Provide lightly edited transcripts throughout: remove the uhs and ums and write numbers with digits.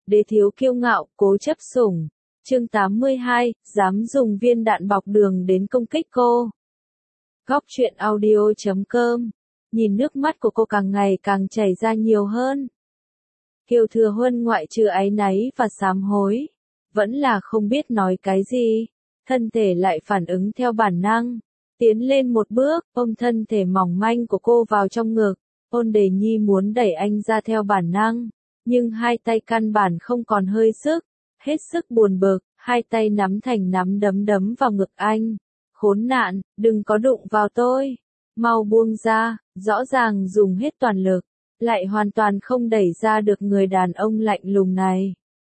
đế thiếu kiêu ngạo, cố chấp sủng. Chương 82, dám dùng viên đạn bọc đường đến công kích cô. Góc truyện audio.com. Nhìn nước mắt của cô càng ngày càng chảy ra nhiều hơn. Kiều Thừa Huân ngoại trừ áy náy và sám hối, vẫn là không biết nói cái gì, thân thể lại phản ứng theo bản năng, tiến lên một bước, ôm thân thể mỏng manh của cô vào trong ngực. Ôn Đề Nhi muốn đẩy anh ra theo bản năng, nhưng hai tay căn bản không còn hơi sức, hết sức buồn bực, hai tay nắm thành nắm đấm đấm vào ngực anh. Khốn nạn, đừng có đụng vào tôi, mau buông ra, rõ ràng dùng hết toàn lực, lại hoàn toàn không đẩy ra được người đàn ông lạnh lùng này.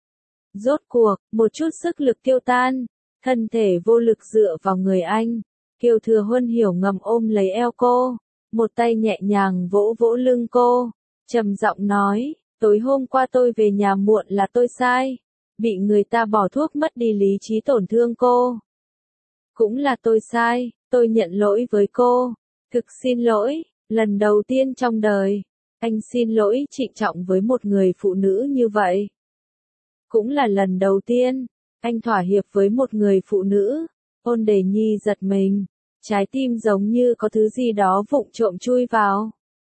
Rốt cuộc, một chút sức lực tiêu tan, thân thể vô lực dựa vào người anh. Kiều Thừa Huân hiểu ngầm ôm lấy eo cô, một tay nhẹ nhàng vỗ vỗ lưng cô, trầm giọng nói, tối hôm qua tôi về nhà muộn là tôi sai, bị người ta bỏ thuốc mất đi lý trí tổn thương cô. Cũng là tôi sai, tôi nhận lỗi với cô, thực xin lỗi, lần đầu tiên trong đời, anh xin lỗi trịnh trọng với một người phụ nữ như vậy. Cũng là lần đầu tiên, anh thỏa hiệp với một người phụ nữ. Ôn Đề Nhi giật mình, trái tim giống như có thứ gì đó vụng trộm chui vào.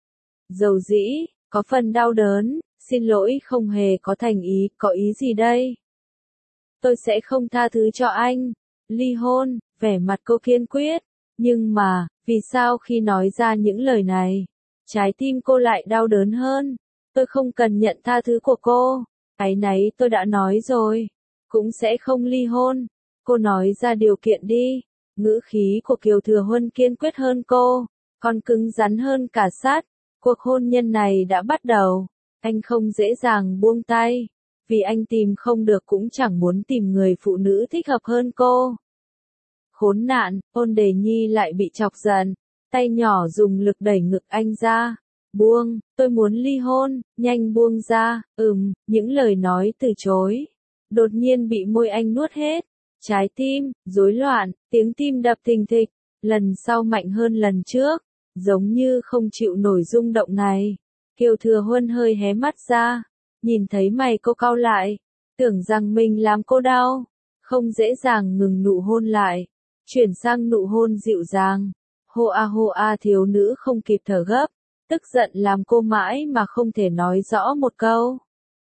Dầu dĩ, có phần đau đớn, xin lỗi không hề có thành ý, có ý gì đây? Tôi sẽ không tha thứ cho anh. Ly hôn, vẻ mặt cô kiên quyết, nhưng mà, vì sao khi nói ra những lời này, trái tim cô lại đau đớn hơn? Tôi không cần nhận tha thứ của cô, áy náy tôi đã nói rồi, cũng sẽ không ly hôn. Cô nói ra điều kiện đi. Ngữ khí của Kiều Thừa Huân kiên quyết hơn cô, còn cứng rắn hơn cả sắt. Cuộc hôn nhân này đã bắt đầu, anh không dễ dàng buông tay, vì anh tìm không được cũng chẳng muốn tìm người phụ nữ thích hợp hơn cô. Khốn nạn, Ôn Đề Nhi lại bị chọc giận, tay nhỏ dùng lực đẩy ngực anh ra. Buông, tôi muốn ly hôn, nhanh buông ra. Những lời nói từ chối, đột nhiên bị môi anh nuốt hết. Trái tim, rối loạn, tiếng tim đập thình thịch, lần sau mạnh hơn lần trước, giống như không chịu nổi rung động này. Kiều Thừa Huân hơi hé mắt ra, nhìn thấy mày cô cau lại, tưởng rằng mình làm cô đau, không dễ dàng ngừng nụ hôn lại, chuyển sang nụ hôn dịu dàng. Hô a thiếu nữ không kịp thở gấp, tức giận làm cô mãi mà không thể nói rõ một câu.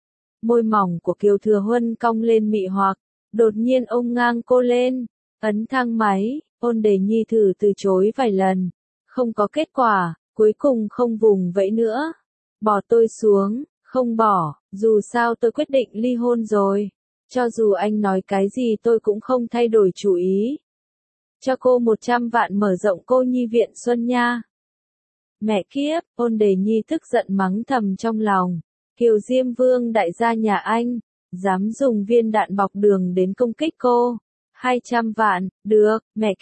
Môi mỏng của Kiều Thừa Huân cong lên mị hoặc, đột nhiên ôm ngang cô lên, ấn thang máy. Ôn Đề Nhi thử từ chối vài lần, không có kết quả, cuối cùng không vùng vẫy nữa. Bỏ tôi xuống, không bỏ, dù sao tôi quyết định ly hôn rồi, cho dù anh nói cái gì tôi cũng không thay đổi chủ ý. Cho cô 100 vạn mở rộng cô nhi viện Xuân nha. Mẹ kiếp, Ôn Đề Nhi tức giận mắng thầm trong lòng. Kiều Diêm Vương đại gia nhà anh, dám dùng viên đạn bọc đường đến công kích cô. 200 vạn, được, mẹ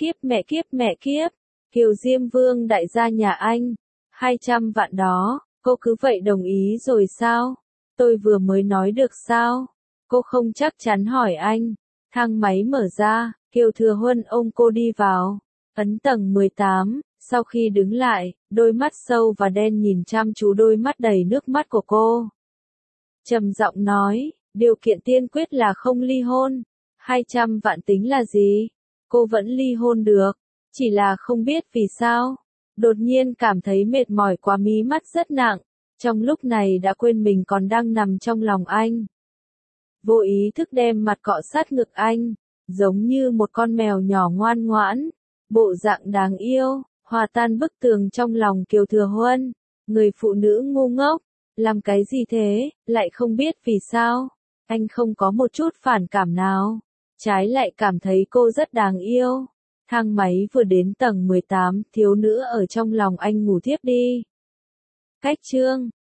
kiếp. Kiều Diêm Vương đại gia nhà anh, 200 vạn đó, cô cứ vậy đồng ý rồi sao? Tôi vừa mới nói được sao? Cô không chắc chắn hỏi anh. Thang máy mở ra, Kiều Thừa Huân ôm cô đi vào. Ấn tầng 18, sau khi đứng lại, đôi mắt sâu và đen nhìn chăm chú đôi mắt đầy nước mắt của cô. Trầm giọng nói, điều kiện tiên quyết là không ly hôn. 200 vạn tính là gì? Cô vẫn ly hôn được, chỉ là không biết vì sao. Đột nhiên cảm thấy mệt mỏi quá, mí mắt rất nặng, trong lúc này đã quên mình còn đang nằm trong lòng anh. Vô ý thức đem mặt cọ sát ngực anh, giống như một con mèo nhỏ ngoan ngoãn, bộ dạng đáng yêu, hòa tan bức tường trong lòng Kiều Thừa Huân. Người phụ nữ ngu ngốc, làm cái gì thế, lại không biết vì sao. Anh không có một chút phản cảm nào, trái lại cảm thấy cô rất đáng yêu. Thang máy vừa đến tầng 18, thiếu nữ ở trong lòng anh ngủ thiếp đi. Cách chương